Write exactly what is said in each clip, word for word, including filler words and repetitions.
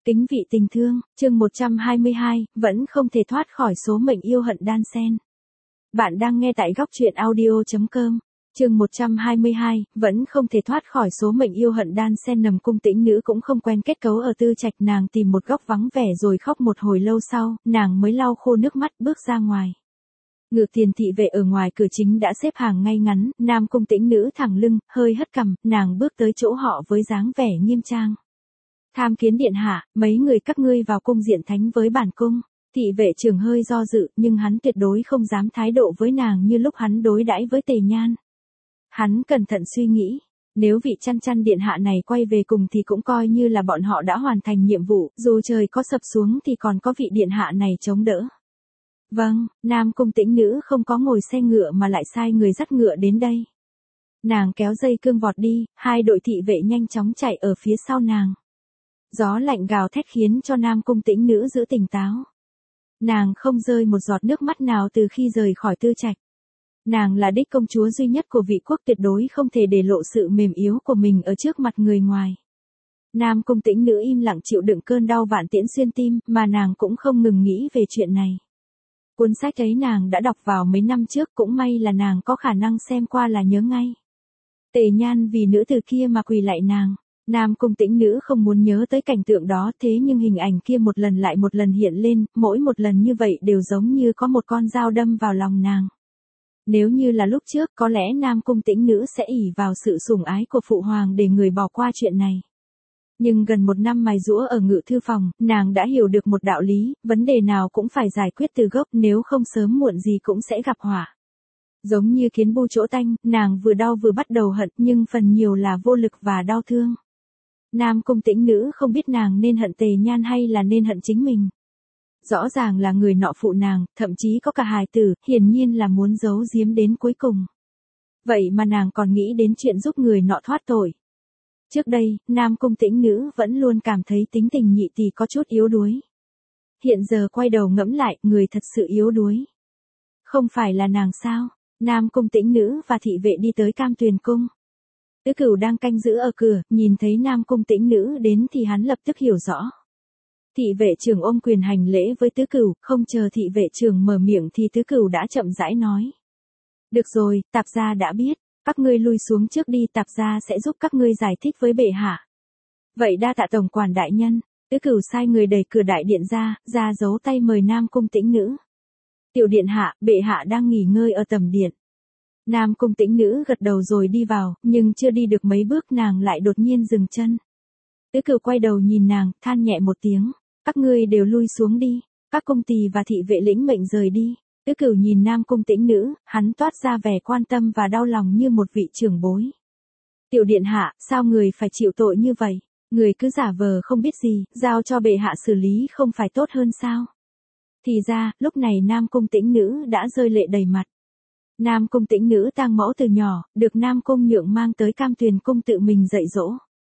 Kính vị tình thương, chương một trăm hai mươi hai, vẫn không thể thoát khỏi số mệnh yêu hận đan xen. Bạn đang nghe tại góc truyện audio chấm com. Chương một trăm hai mươi hai, vẫn không thể thoát khỏi số mệnh yêu hận đan xen. Nằm Cung Tĩnh Nữ cũng không quen kết cấu ở Tư Trạch, nàng tìm một góc vắng vẻ rồi khóc một hồi lâu sau, nàng mới lau khô nước mắt bước ra ngoài. Ngự tiền thị vệ ở ngoài cửa chính đã xếp hàng ngay ngắn, Nam Cung Tĩnh Nữ thẳng lưng, hơi hất cằm, nàng bước tới chỗ họ với dáng vẻ nghiêm trang. Tham kiến điện hạ, mấy người các ngươi vào cung diện thánh với bản cung. Thị vệ trưởng hơi do dự, nhưng hắn tuyệt đối không dám thái độ với nàng như lúc hắn đối đãi với Tề Nhan. Hắn cẩn thận suy nghĩ, nếu vị chăn chăn điện hạ này quay về cùng thì cũng coi như là bọn họ đã hoàn thành nhiệm vụ, dù trời có sập xuống thì còn có vị điện hạ này chống đỡ. Vâng, Nam Cung Tĩnh Nữ không có ngồi xe ngựa mà lại sai người dắt ngựa đến đây. Nàng kéo dây cương vọt đi, hai đội thị vệ nhanh chóng chạy ở phía sau nàng. Gió lạnh gào thét khiến cho Nam Cung Tĩnh Nữ giữ tỉnh táo. Nàng không rơi một giọt nước mắt nào từ khi rời khỏi Tư Trạch. Nàng là đích công chúa duy nhất của vị quốc, tuyệt đối không thể để lộ sự mềm yếu của mình ở trước mặt người ngoài. Nam Cung Tĩnh Nữ im lặng chịu đựng cơn đau vạn tiễn xuyên tim, mà nàng cũng không ngừng nghĩ về chuyện này. Cuốn sách ấy nàng đã đọc vào mấy năm trước, cũng may là nàng có khả năng xem qua là nhớ ngay. Tề Nhan vì nữ từ kia mà quỳ lại nàng. Nam Cung Tĩnh Nữ không muốn nhớ tới cảnh tượng đó, thế nhưng hình ảnh kia một lần lại một lần hiện lên, mỗi một lần như vậy đều giống như có một con dao đâm vào lòng nàng. Nếu như là lúc trước, có lẽ Nam Cung Tĩnh Nữ sẽ ỷ vào sự sủng ái của phụ hoàng để người bỏ qua chuyện này. Nhưng gần một năm mài giũa ở ngự thư phòng, nàng đã hiểu được một đạo lý, vấn đề nào cũng phải giải quyết từ gốc, nếu không sớm muộn gì cũng sẽ gặp họa. Giống như kiến bu chỗ tanh, nàng vừa đau vừa bắt đầu hận, nhưng phần nhiều là vô lực và đau thương. Nam Cung Tĩnh Nữ không biết nàng nên hận Tề Nhan hay là nên hận chính mình. Rõ ràng là người nọ phụ nàng, thậm chí có cả hài tử, hiển nhiên là muốn giấu giếm đến cuối cùng. Vậy mà nàng còn nghĩ đến chuyện giúp người nọ thoát tội. Trước đây, Nam Cung Tĩnh Nữ vẫn luôn cảm thấy tính tình nhị tỷ có chút yếu đuối. Hiện giờ quay đầu ngẫm lại, người thật sự yếu đuối. Không phải là nàng sao? Nam Cung Tĩnh Nữ và thị vệ đi tới Cam Tuyền Cung. Tứ Cửu đang canh giữ ở cửa, nhìn thấy Nam Cung Tĩnh Nữ đến thì hắn lập tức hiểu rõ. Thị vệ trưởng ôm quyền hành lễ với Tứ Cửu, không chờ thị vệ trưởng mở miệng thì Tứ Cửu đã chậm rãi nói. Được rồi, tạp gia đã biết, các ngươi lui xuống trước đi, tạp gia sẽ giúp các ngươi giải thích với bệ hạ. Vậy đa tạ tổng quản đại nhân. Tứ Cửu sai người đẩy cửa đại điện ra, ra giấu tay mời Nam Cung Tĩnh Nữ. Tiểu điện hạ, bệ hạ đang nghỉ ngơi ở tầm điện. Nam Cung Tĩnh Nữ gật đầu rồi đi vào, nhưng chưa đi được mấy bước nàng lại đột nhiên dừng chân. Tứ Cửu quay đầu nhìn nàng, than nhẹ một tiếng, các ngươi đều lui xuống đi, các cung tỳ và thị vệ lĩnh mệnh rời đi. Tứ Cửu nhìn Nam Cung Tĩnh Nữ, hắn toát ra vẻ quan tâm và đau lòng như một vị trưởng bối. Tiểu điện hạ, sao người phải chịu tội như vậy? Người cứ giả vờ không biết gì, giao cho bệ hạ xử lý không phải tốt hơn sao? Thì ra, lúc này Nam Cung Tĩnh Nữ đã rơi lệ đầy mặt. Nam Cung Tĩnh Nữ tang mẫu từ nhỏ, được Nam Cung Nhượng mang tới Cam Tuyền Cung tự mình dạy dỗ.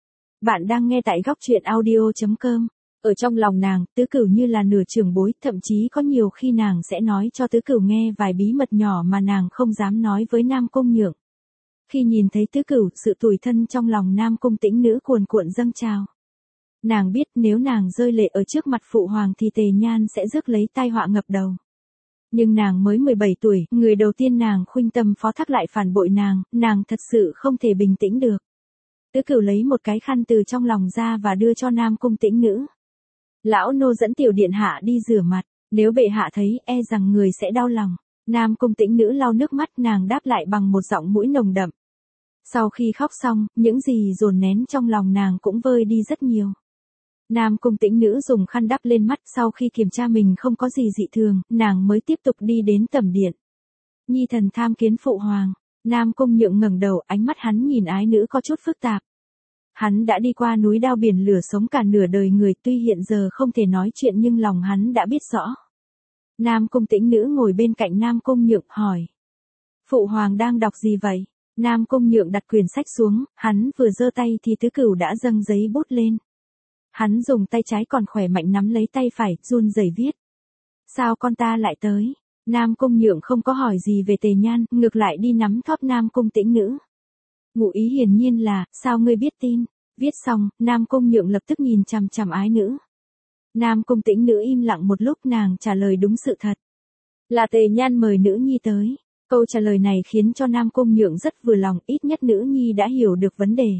Bạn đang nghe tại góc truyện audio chấm com. Ở trong lòng nàng, Tứ Cửu như là nửa trưởng bối, thậm chí có nhiều khi nàng sẽ nói cho Tứ Cửu nghe vài bí mật nhỏ mà nàng không dám nói với Nam Cung Nhượng. Khi nhìn thấy Tứ Cửu, sự tủi thân trong lòng Nam Cung Tĩnh Nữ cuồn cuộn dâng trào. Nàng biết nếu nàng rơi lệ ở trước mặt phụ hoàng thì Tề Nhan sẽ rước lấy tai họa ngập đầu. Nhưng nàng mới mười bảy tuổi, người đầu tiên nàng khuynh tâm phó thác lại phản bội nàng, nàng thật sự không thể bình tĩnh được. Tứ Cửu lấy một cái khăn từ trong lòng ra và đưa cho Nam Cung Tĩnh Nữ. Lão nô dẫn tiểu điện hạ đi rửa mặt, nếu bệ hạ thấy e rằng người sẽ đau lòng. Nam Cung Tĩnh Nữ lau nước mắt, nàng đáp lại bằng một giọng mũi nồng đậm. Sau khi khóc xong, những gì dồn nén trong lòng nàng cũng vơi đi rất nhiều. Nam Cung Tĩnh Nữ dùng khăn đắp lên mắt, sau khi kiểm tra mình không có gì dị thường, nàng mới tiếp tục đi đến tẩm điện. Nhi thần tham kiến phụ hoàng. Nam Cung Nhượng ngẩng đầu, ánh mắt hắn nhìn ái nữ có chút phức tạp. Hắn đã đi qua núi đao biển lửa sống cả nửa đời người, tuy hiện giờ không thể nói chuyện nhưng lòng hắn đã biết rõ. Nam Cung Tĩnh Nữ ngồi bên cạnh Nam Cung Nhượng hỏi. Phụ hoàng đang đọc gì vậy? Nam Cung Nhượng đặt quyển sách xuống, hắn vừa giơ tay thì Tứ Cửu đã dâng giấy bút lên. Hắn dùng tay trái còn khỏe mạnh nắm lấy tay phải, run rẩy viết. Sao con ta lại tới? Nam Cung Nhượng không có hỏi gì về Tề Nhan, ngược lại đi nắm thóp Nam Cung Tĩnh Nữ. Ngụ ý hiển nhiên là, sao ngươi biết tin? Viết xong, Nam Cung Nhượng lập tức nhìn chằm chằm ái nữ. Nam Cung Tĩnh Nữ im lặng một lúc, nàng trả lời đúng sự thật. Là Tề Nhan mời nữ nhi tới. Câu trả lời này khiến cho Nam Cung Nhượng rất vừa lòng, ít nhất nữ nhi đã hiểu được vấn đề.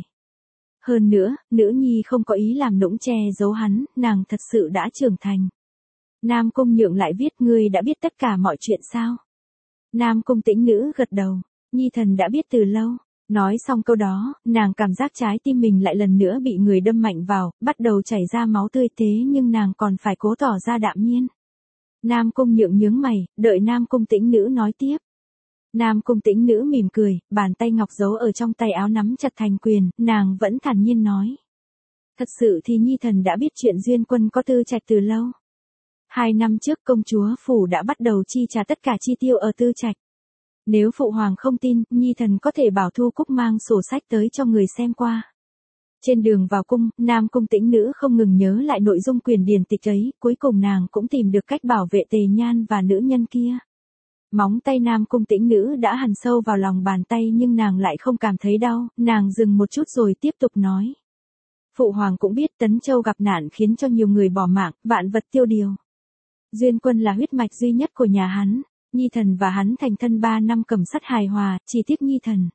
Hơn nữa, nữ nhi không có ý làm nũng che giấu hắn, nàng thật sự đã trưởng thành. Nam Cung Nhượng lại viết, ngươi đã biết tất cả mọi chuyện sao? Nam Cung Tĩnh Nữ gật đầu, nhi thần đã biết từ lâu. Nói xong câu đó, nàng cảm giác trái tim mình lại lần nữa bị người đâm mạnh vào, bắt đầu chảy ra máu tươi, thế nhưng nàng còn phải cố tỏ ra đạm nhiên. Nam Cung Nhượng nhướng mày, đợi Nam Cung Tĩnh Nữ nói tiếp. Nam Cung Tĩnh Nữ mỉm cười, bàn tay ngọc giấu ở trong tay áo nắm chặt thành quyền, nàng vẫn thản nhiên nói. Thật sự thì nhi thần đã biết chuyện Duyên Quân có tư trạch từ lâu. Hai năm trước công chúa phủ đã bắt đầu chi trả tất cả chi tiêu ở tư trạch. Nếu phụ hoàng không tin, nhi thần có thể bảo Thu Cúc mang sổ sách tới cho người xem qua. Trên đường vào cung, Nam Cung Tĩnh Nữ không ngừng nhớ lại nội dung quyền điển tịch ấy, cuối cùng nàng cũng tìm được cách bảo vệ Tề Nhan và nữ nhân kia. Móng tay Nam Cung Tĩnh Nữ đã hằn sâu vào lòng bàn tay nhưng nàng lại không cảm thấy đau, nàng dừng một chút rồi tiếp tục nói. Phụ hoàng cũng biết Tấn Châu gặp nạn khiến cho nhiều người bỏ mạng, vạn vật tiêu điều. Duyên Quân là huyết mạch duy nhất của nhà hắn, nhi thần và hắn thành thân ba năm cầm sắt hài hòa, chỉ tiếc nhi thần.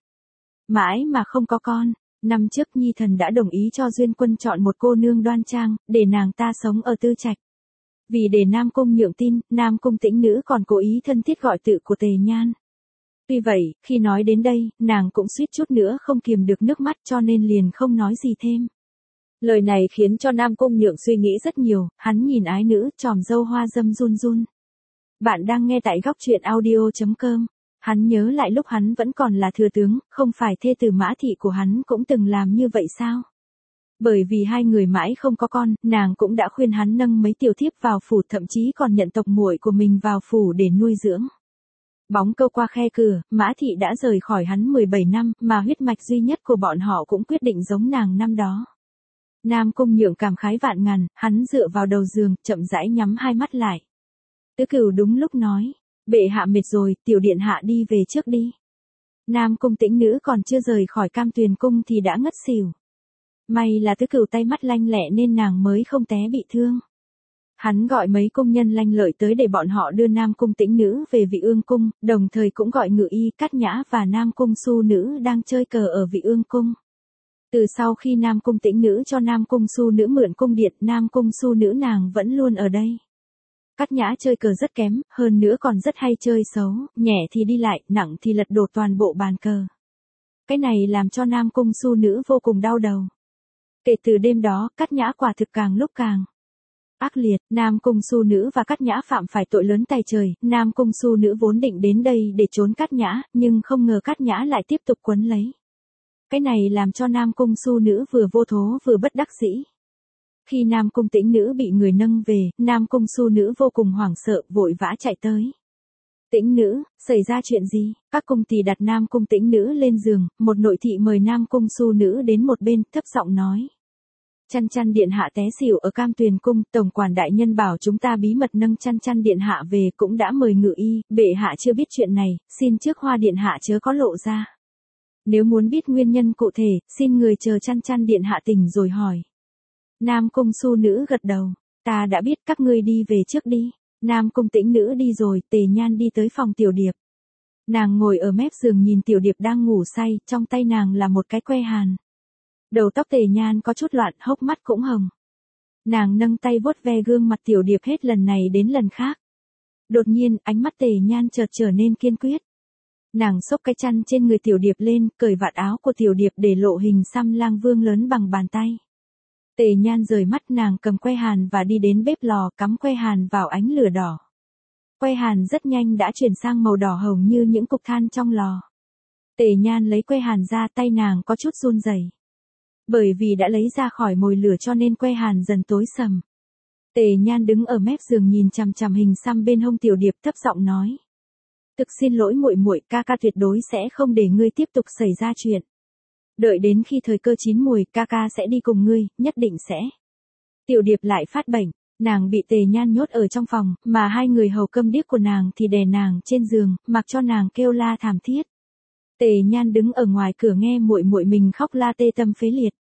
Mãi mà không có con, năm trước nhi thần đã đồng ý cho Duyên Quân chọn một cô nương đoan trang, để nàng ta sống ở tư trạch. Vì để Nam Cung Nhượng tin, Nam Cung Tĩnh Nữ còn cố ý thân thiết gọi tự của Tề Nhan. Tuy vậy, khi nói đến đây, nàng cũng suýt chút nữa không kiềm được nước mắt cho nên liền không nói gì thêm. Lời này khiến cho Nam Cung Nhượng suy nghĩ rất nhiều, hắn nhìn ái nữ, tròm râu hoa dâm run run. Bạn đang nghe tại góc truyện audio chấm com. Hắn nhớ lại lúc hắn vẫn còn là thừa tướng, không phải thê tử Mã Thị của hắn cũng từng làm như vậy sao? Bởi vì hai người mãi không có con, nàng cũng đã khuyên hắn nâng mấy tiểu thiếp vào phủ, thậm chí còn nhận tộc muội của mình vào phủ để nuôi dưỡng. Bóng câu qua khe cửa, Mã Thị đã rời khỏi hắn mười bảy năm, mà huyết mạch duy nhất của bọn họ cũng quyết định giống nàng năm đó. Nam Cung Nhượng cảm khái vạn ngàn, hắn dựa vào đầu giường, chậm rãi nhắm hai mắt lại. Tứ Cửu đúng lúc nói, bệ hạ mệt rồi, tiểu điện hạ đi về trước đi. Nam Cung Tĩnh Nữ còn chưa rời khỏi Cam Tuyền cung thì đã ngất xỉu. May là Tứ Cửu tay mắt lanh lẹ nên nàng mới không té bị thương. Hắn gọi mấy công nhân lanh lợi tới để bọn họ đưa Nam Cung Tĩnh Nữ về Vị Ương cung, đồng thời cũng gọi Ngự Y, Cát Nhã và Nam Cung Su Nữ đang chơi cờ ở Vị Ương cung. Từ sau khi Nam Cung Tĩnh Nữ cho Nam Cung Su Nữ mượn cung điện, Nam Cung Su Nữ nàng vẫn luôn ở đây. Cát Nhã chơi cờ rất kém, hơn nữa còn rất hay chơi xấu, nhẹ thì đi lại, nặng thì lật đổ toàn bộ bàn cờ. Cái này làm cho Nam Cung Su Nữ vô cùng đau đầu. Kể từ đêm đó, Cát Nhã quả thực càng lúc càng ác liệt. Nam Cung Su Nữ và Cát Nhã phạm phải tội lớn tày trời, Nam Cung Su Nữ vốn định đến đây để trốn Cát Nhã, nhưng không ngờ Cát Nhã lại tiếp tục quấn lấy. Cái này làm cho Nam Cung Su Nữ vừa vô thố vừa bất đắc dĩ. Khi Nam Cung Tĩnh Nữ bị người nâng về, Nam Cung Su Nữ vô cùng hoảng sợ, vội vã chạy tới. Tĩnh Nữ, xảy ra chuyện gì? Các cung tỳ đặt Nam Cung Tĩnh Nữ lên giường, một nội thị mời Nam Cung Su Nữ đến một bên, thấp giọng nói. Chăn Chăn điện hạ té xỉu ở Cam Tuyền cung, tổng quản đại nhân bảo chúng ta bí mật nâng Chăn Chăn điện hạ về, cũng đã mời Ngự Y, bệ hạ chưa biết chuyện này, xin trước Hoa điện hạ chớ có lộ ra. Nếu muốn biết nguyên nhân cụ thể, xin người chờ Chăn Chăn điện hạ tỉnh rồi hỏi. Nam Cung Su Nữ gật đầu, ta đã biết, các ngươi đi về trước đi. Nam Cung Tĩnh Nữ đi rồi, Tề Nhan đi tới phòng Tiểu Điệp. Nàng ngồi ở mép giường nhìn Tiểu Điệp đang ngủ say, trong tay nàng là một cái que hàn. Đầu tóc Tề Nhan có chút loạn, hốc mắt cũng hồng. Nàng nâng tay vuốt ve gương mặt Tiểu Điệp hết lần này đến lần khác. Đột nhiên, ánh mắt Tề Nhan chợt trở nên kiên quyết. Nàng xốc cái chăn trên người Tiểu Điệp lên, cởi vạt áo của Tiểu Điệp để lộ hình xăm lang vương lớn bằng bàn tay. Tề Nhan rời mắt, nàng cầm que hàn và đi đến bếp lò, cắm que hàn vào ánh lửa đỏ. Que hàn rất nhanh đã chuyển sang màu đỏ hồng như những cục than trong lò. Tề Nhan lấy que hàn ra, tay nàng có chút run rẩy. Bởi vì đã lấy ra khỏi mồi lửa cho nên que hàn dần tối sầm. Tề Nhan đứng ở mép giường nhìn chằm chằm hình xăm bên hông Tiểu Điệp, thấp giọng nói. Thực xin lỗi muội muội, ca ca tuyệt đối sẽ không để ngươi tiếp tục xảy ra chuyện. Đợi đến khi thời cơ chín mùi, ca ca sẽ đi cùng ngươi, nhất định sẽ. Tiểu Điệp lại phát bệnh, nàng bị Tề Nhan nhốt ở trong phòng, mà hai người hầu câm điếc của nàng thì đè nàng trên giường, mặc cho nàng kêu la thảm thiết. Tề Nhan đứng ở ngoài cửa nghe muội muội mình khóc la tê tâm phế liệt.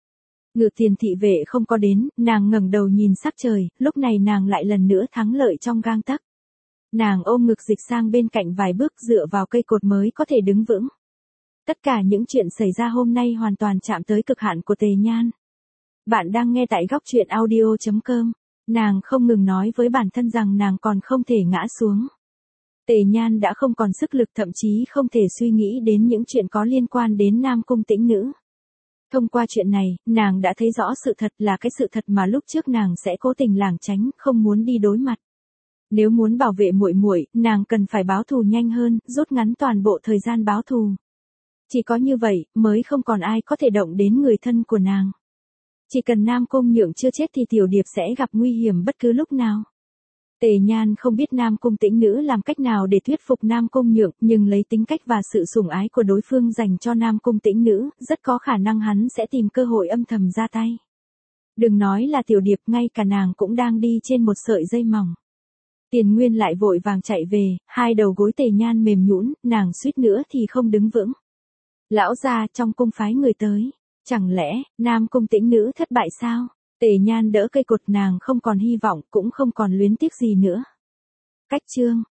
Ngự tiền thị vệ không có đến, nàng ngẩng đầu nhìn sắc trời, lúc này nàng lại lần nữa thắng lợi trong gang tấc. Nàng ôm ngực dịch sang bên cạnh vài bước dựa vào cây cột mới có thể đứng vững. Tất cả những chuyện xảy ra hôm nay hoàn toàn chạm tới cực hạn của Tề Nhan. Bạn đang nghe tại góc truyện audio chấm com. Nàng không ngừng nói với bản thân rằng nàng còn không thể ngã xuống. Tề Nhan đã không còn sức lực, thậm chí không thể suy nghĩ đến những chuyện có liên quan đến Nam Cung Tĩnh Nữ. Thông qua chuyện này, nàng đã thấy rõ sự thật, là cái sự thật mà lúc trước nàng sẽ cố tình lảng tránh, không muốn đi đối mặt. Nếu muốn bảo vệ muội muội, nàng cần phải báo thù nhanh hơn, rút ngắn toàn bộ thời gian báo thù. Chỉ có như vậy, mới không còn ai có thể động đến người thân của nàng. Chỉ cần Nam Cung Nhượng chưa chết thì Tiểu Điệp sẽ gặp nguy hiểm bất cứ lúc nào. Tề Nhan không biết Nam Cung Tĩnh Nữ làm cách nào để thuyết phục Nam Cung Nhượng, nhưng lấy tính cách và sự sủng ái của đối phương dành cho Nam Cung Tĩnh Nữ, rất có khả năng hắn sẽ tìm cơ hội âm thầm ra tay. Đừng nói là Tiểu Điệp, ngay cả nàng cũng đang đi trên một sợi dây mỏng. Tiền Nguyên lại vội vàng chạy về, hai đầu gối Tề Nhan mềm nhũn, nàng suýt nữa thì không đứng vững. Lão gia, trong cung phái người tới, chẳng lẽ Nam Cung Tĩnh Nữ thất bại sao? Tề Nhan đỡ cây cột, nàng không còn hy vọng, cũng không còn luyến tiếc gì nữa. Cách chương